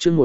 chương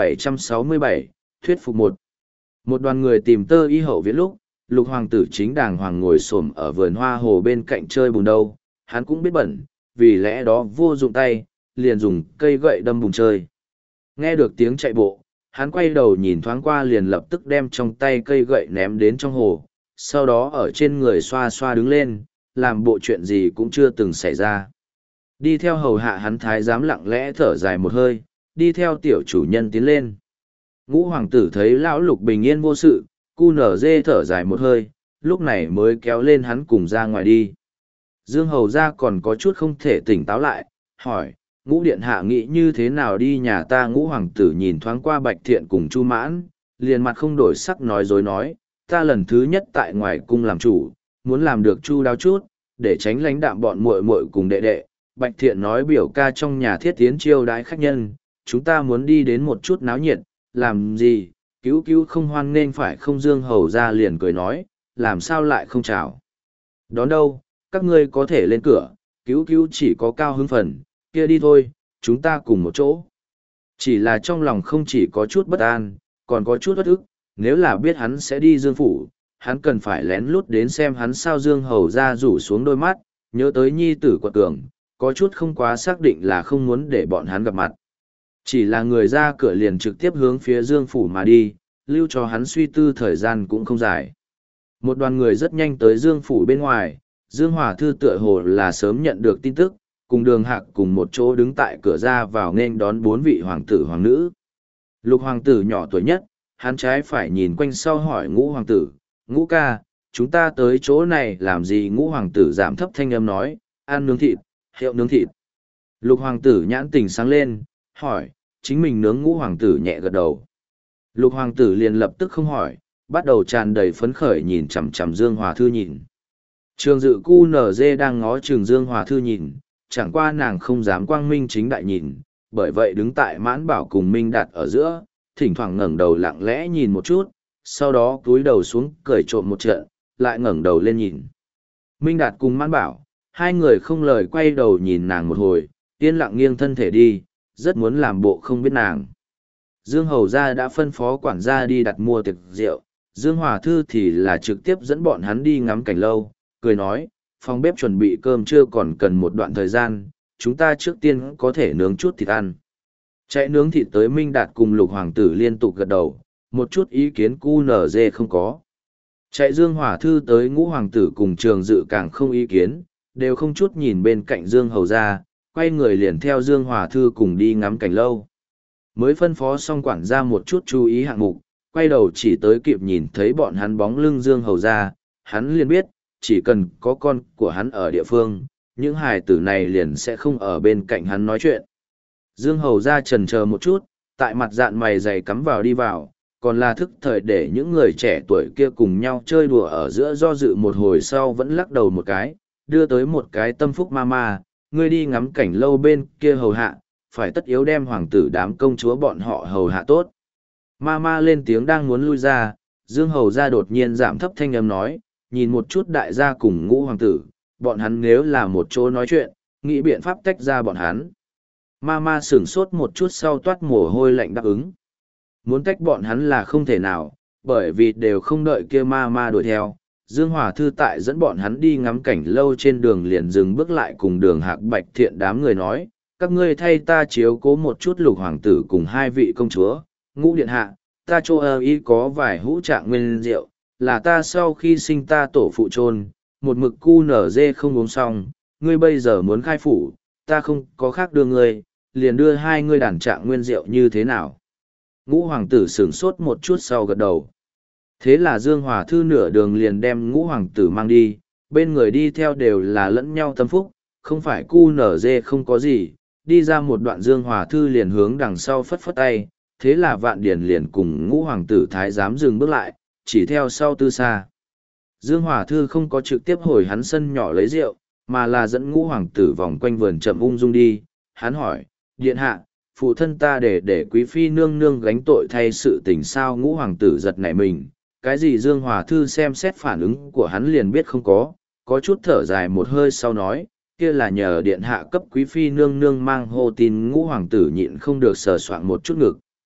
1767, thuyết phục một đoàn người tìm tơ y hậu viện lúc, lục hoàng tử chính đàng hoàng ngồi xổm ở vườn hoa hồ bên cạnh chơi bùn đâu, hắn cũng biết bẩn, vì lẽ đó vô dụng tay, liền dùng cây gậy đâm bùn chơi. Nghe được tiếng chạy bộ, hắn quay đầu nhìn thoáng qua liền lập tức đem trong tay cây gậy ném đến trong hồ, sau đó ở trên người xoa xoa đứng lên, làm bộ chuyện gì cũng chưa từng xảy ra. Đi theo hầu hạ hắn thái giám lặng lẽ thở dài một hơi, đi theo tiểu chủ nhân tiến lên. Ngũ hoàng tử thấy lão lục bình yên vô sự, cu nở dê thở dài một hơi, lúc này mới kéo lên hắn cùng ra ngoài đi. Dương hầu ra còn có chút không thể tỉnh táo lại, hỏi, ngũ điện hạ nghĩ như thế nào đi nhà ta? Ngũ hoàng tử nhìn thoáng qua Bạch Thiện cùng Chu Mãn, liền mặt không đổi sắc nói dối nói, ta lần thứ nhất tại ngoài cung làm chủ, muốn làm được chu đáo chút, để tránh lãnh đạm bọn muội muội cùng đệ đệ. Bạch Thiện nói biểu ca trong nhà thiết tiến chiêu đãi khách nhân, chúng ta muốn đi đến một chút náo nhiệt, làm gì, cứu cứu không hoan nên phải không? Dương hầu ra liền cười nói, làm sao lại không chào đón đâu, các ngươi có thể lên cửa, cứu cứu chỉ có cao hứng phần, kia đi thôi, chúng ta cùng một chỗ. Chỉ là trong lòng không chỉ có chút bất an, còn có chút bất ức, nếu là biết hắn sẽ đi Dương phủ, hắn cần phải lén lút đến xem hắn sao. Dương hầu ra rủ xuống đôi mắt, nhớ tới nhi tử quật cường, có chút không quá xác định là không muốn để bọn hắn gặp mặt. Chỉ là người ra cửa liền trực tiếp hướng phía Dương phủ mà đi, lưu cho hắn suy tư thời gian cũng không dài. Một đoàn người rất nhanh tới Dương phủ bên ngoài, Dương Hòa Thư tựa hồ là sớm nhận được tin tức, cùng Đường Hạc cùng một chỗ đứng tại cửa ra vào nên đón 4 vị hoàng tử hoàng nữ. Lục hoàng tử nhỏ tuổi nhất, hắn trái phải nhìn quanh sau hỏi Ngũ hoàng tử, Ngũ ca, chúng ta tới chỗ này làm gì? Ngũ hoàng tử giảm thấp thanh âm nói, ăn nướng thịt, hiệu nướng thịt. Lục hoàng tử nhãn tình sáng lên, hỏi, chính mình nướng? Ngũ hoàng tử nhẹ gật đầu. Lục hoàng tử liền lập tức không hỏi, bắt đầu tràn đầy phấn khởi nhìn chằm chằm Dương Hòa Thư nhìn. Trường dự cu nở dê đang ngó chừng Dương Hòa Thư nhìn, chẳng qua nàng không dám quang minh chính đại nhìn, bởi vậy đứng tại Mãn Bảo cùng Minh Đạt ở giữa, thỉnh thoảng ngẩng đầu lặng lẽ nhìn một chút, sau đó cúi đầu xuống cười trộm một trận, lại ngẩng đầu lên nhìn. Minh Đạt cùng Mãn Bảo, hai người không lời quay đầu nhìn nàng một hồi, yên lặng nghiêng thân thể đi, rất muốn làm bộ không biết nàng. Dương hầu gia đã phân phó quản gia đi đặt mua tiệc rượu, Dương Hòa Thư thì là trực tiếp dẫn bọn hắn đi ngắm cảnh lâu, cười nói, phòng bếp chuẩn bị cơm trưa còn cần một đoạn thời gian, chúng ta trước tiên có thể nướng chút thịt ăn. Chạy nướng thịt tới Minh Đạt cùng Lục hoàng tử liên tục gật đầu, một chút ý kiến cu nở dê không có. Chạy Dương Hòa Thư tới Ngũ hoàng tử cùng Trường Dự càng không ý kiến, đều không chút nhìn bên cạnh Dương hầu gia, quay người liền theo Dương Hòa Thư cùng đi ngắm cảnh lâu. Mới phân phó xong quản gia một chút chú ý hạng mục, quay đầu chỉ tới kịp nhìn thấy bọn hắn bóng lưng Dương hầu gia, hắn liền biết, chỉ cần có con của hắn ở địa phương, những hài tử này liền sẽ không ở bên cạnh hắn nói chuyện. Dương hầu gia chần chờ một chút, tại mặt dạn mày dày cắm vào đi vào, còn là thức thời để những người trẻ tuổi kia cùng nhau chơi đùa ở giữa, do dự một hồi sau vẫn lắc đầu một cái, đưa tới một cái tâm phúc ma ma, ngươi đi ngắm cảnh lâu bên kia hầu hạ, phải tất yếu đem hoàng tử đám công chúa bọn họ hầu hạ tốt. Ma ma lên tiếng đang muốn lui ra, Dương hầu gia đột nhiên giảm thấp thanh âm nói, nhìn một chút đại gia cùng Ngũ hoàng tử, bọn hắn nếu là một chỗ nói chuyện, nghĩ biện pháp tách ra bọn hắn. Ma ma sửng sốt một chút sau toát mồ hôi lạnh đáp ứng. Muốn tách bọn hắn là không thể nào, bởi vì đều không đợi kia ma ma đuổi theo. Dương Hòa Thư tại dẫn bọn hắn đi ngắm cảnh lâu trên đường liền dừng bước lại cùng Đường Hạc Bạch Thiện đám người nói, các ngươi thay ta chiếu cố một chút Lục hoàng tử cùng 2 vị công chúa. Ngũ điện hạ, ta chỗ y có vài hũ trạng nguyên rượu, là ta sau khi sinh ta tổ phụ chôn, một mực cu nở dê không uống xong, ngươi bây giờ muốn khai phủ, ta không có khác đưa ngươi, liền đưa 2 ngươi đàn trạng nguyên rượu như thế nào? Ngũ hoàng tử sửng sốt một chút sau gật đầu. Thế là Dương Hòa Thư nửa đường liền đem Ngũ hoàng tử mang đi, bên người đi theo đều là lẫn nhau tâm phúc, không phải cu nở dê không có gì, đi ra một đoạn Dương Hòa Thư liền hướng đằng sau phất phất tay, thế là Vạn Điển liền cùng Ngũ hoàng tử thái giám dừng bước lại, chỉ theo sau Tư Sa. Dương Hòa Thư không có trực tiếp hồi hắn sân nhỏ lấy rượu, mà là dẫn Ngũ hoàng tử vòng quanh vườn chậm ung dung đi. Hắn hỏi, điện hạ, phụ thân ta để quý phi nương nương gánh tội thay sự tình sao? Ngũ hoàng tử giật nảy mình, cái gì? Dương Hòa Thư xem xét phản ứng của hắn liền biết không có chút thở dài một hơi sau nói, kia là nhờ điện hạ cấp quý phi nương nương mang hô tin. Ngũ hoàng tử nhịn không được sờ soạng một chút ngực,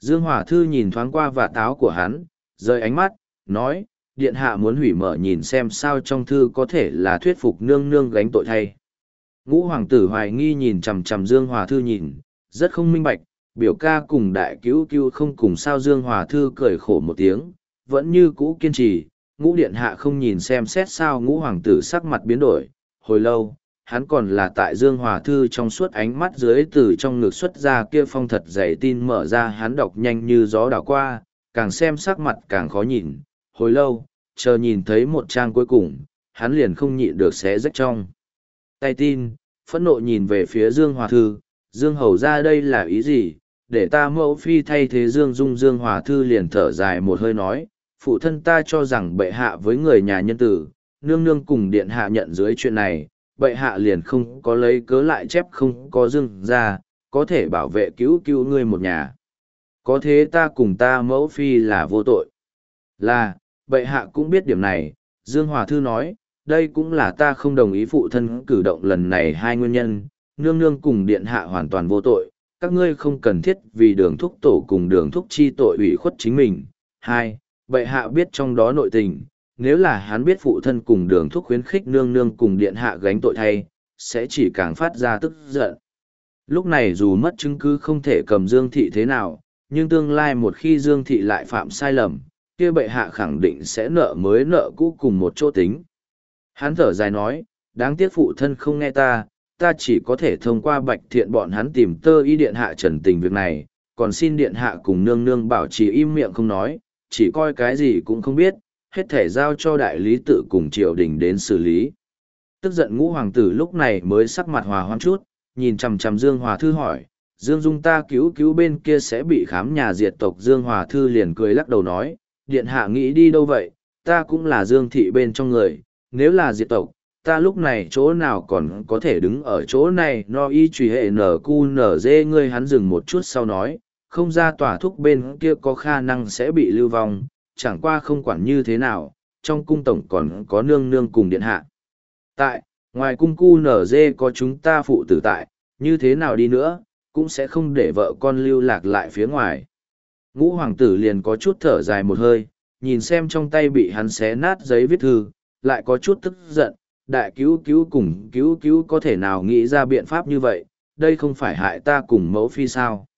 Dương Hòa Thư nhìn thoáng qua vạt áo của hắn, rời ánh mắt, nói, điện hạ muốn hủy mở nhìn xem sao trong thư có thể là thuyết phục nương nương gánh tội thay. Ngũ hoàng tử hoài nghi nhìn chằm chằm Dương Hòa Thư nhìn, rất không minh bạch, biểu ca cùng đại cứu cứu không cùng sao. Dương Hòa Thư cười khổ một tiếng, vẫn như cũ kiên trì. Ngũ điện hạ không nhìn xem xét sao. Ngũ hoàng tử sắc mặt biến đổi, hồi lâu, hắn còn là tại Dương Hòa Thư trong suốt ánh mắt dưới từ trong ngực xuất ra kia phong thật dày tin mở ra, hắn đọc nhanh như gió đảo qua, càng xem sắc mặt càng khó nhìn. Hồi lâu, chờ nhìn thấy một trang cuối cùng, hắn liền không nhịn được xé rách trong tay tin, phẫn nộ nhìn về phía Dương Hòa Thư. Dương hầu ra đây là ý gì, để ta mẫu phi thay thế Dương Dung. Dương Hòa Thư liền thở dài một hơi nói, phụ thân ta cho rằng bệ hạ với người nhà nhân tử, nương nương cùng điện hạ nhận dưới chuyện này, bệ hạ liền không có lấy cớ lại chép không có Dương ra, có thể bảo vệ cứu cứu ngươi một nhà. Có thế ta cùng ta mẫu phi là vô tội. Là, bệ hạ cũng biết điểm này. Dương Hòa Thư nói, đây cũng là ta không đồng ý phụ thân cử động lần này hai nguyên nhân, nương nương cùng điện hạ hoàn toàn vô tội, các ngươi không cần thiết vì đường thúc tổ cùng đường thúc chi tội ủy khuất chính mình. Hai, bệ hạ biết trong đó nội tình, nếu là hắn biết phụ thân cùng đường thúc khuyến khích nương nương cùng điện hạ gánh tội thay, sẽ chỉ càng phát ra tức giận. Lúc này dù mất chứng cứ không thể cầm Dương Thị thế nào, nhưng tương lai một khi Dương Thị lại phạm sai lầm, kia bệ hạ khẳng định sẽ nợ mới nợ cũ cùng một chỗ tính. Hắn thở dài nói, đáng tiếc phụ thân không nghe ta, ta chỉ có thể thông qua Bạch Thiện bọn hắn tìm Tơ Y điện hạ trần tình việc này, còn xin điện hạ cùng nương nương bảo trì im miệng không nói, chỉ coi cái gì cũng không biết, hết thể giao cho đại lý tự cùng triều đình đến xử lý. Tức giận Ngũ hoàng tử lúc này mới sắc mặt hòa hoãn chút, nhìn chằm chằm Dương Hòa Thư hỏi, Dương Dung ta cứu cứu bên kia sẽ bị khám nhà diệt tộc. Dương Hòa Thư liền cười lắc đầu nói, điện hạ nghĩ đi đâu vậy, ta cũng là Dương Thị bên trong người, nếu là diệt tộc, ta lúc này chỗ nào còn có thể đứng ở chỗ này. No y truy hệ nở cu nở dê. Ngươi hắn dừng một chút sau nói, không ra tòa thúc bên kia có khả năng sẽ bị lưu vong, chẳng qua không quản như thế nào, trong cung tổng còn có nương nương cùng điện hạ tại, ngoài cung cu nở dê có chúng ta phụ tử tại, như thế nào đi nữa, cũng sẽ không để vợ con lưu lạc lại phía ngoài. Ngũ hoàng tử liền có chút thở dài một hơi, nhìn xem trong tay bị hắn xé nát giấy viết thư, lại có chút tức giận, đại cứu cứu cùng cứu cứu có thể nào nghĩ ra biện pháp như vậy, đây không phải hại ta cùng mẫu phi sao.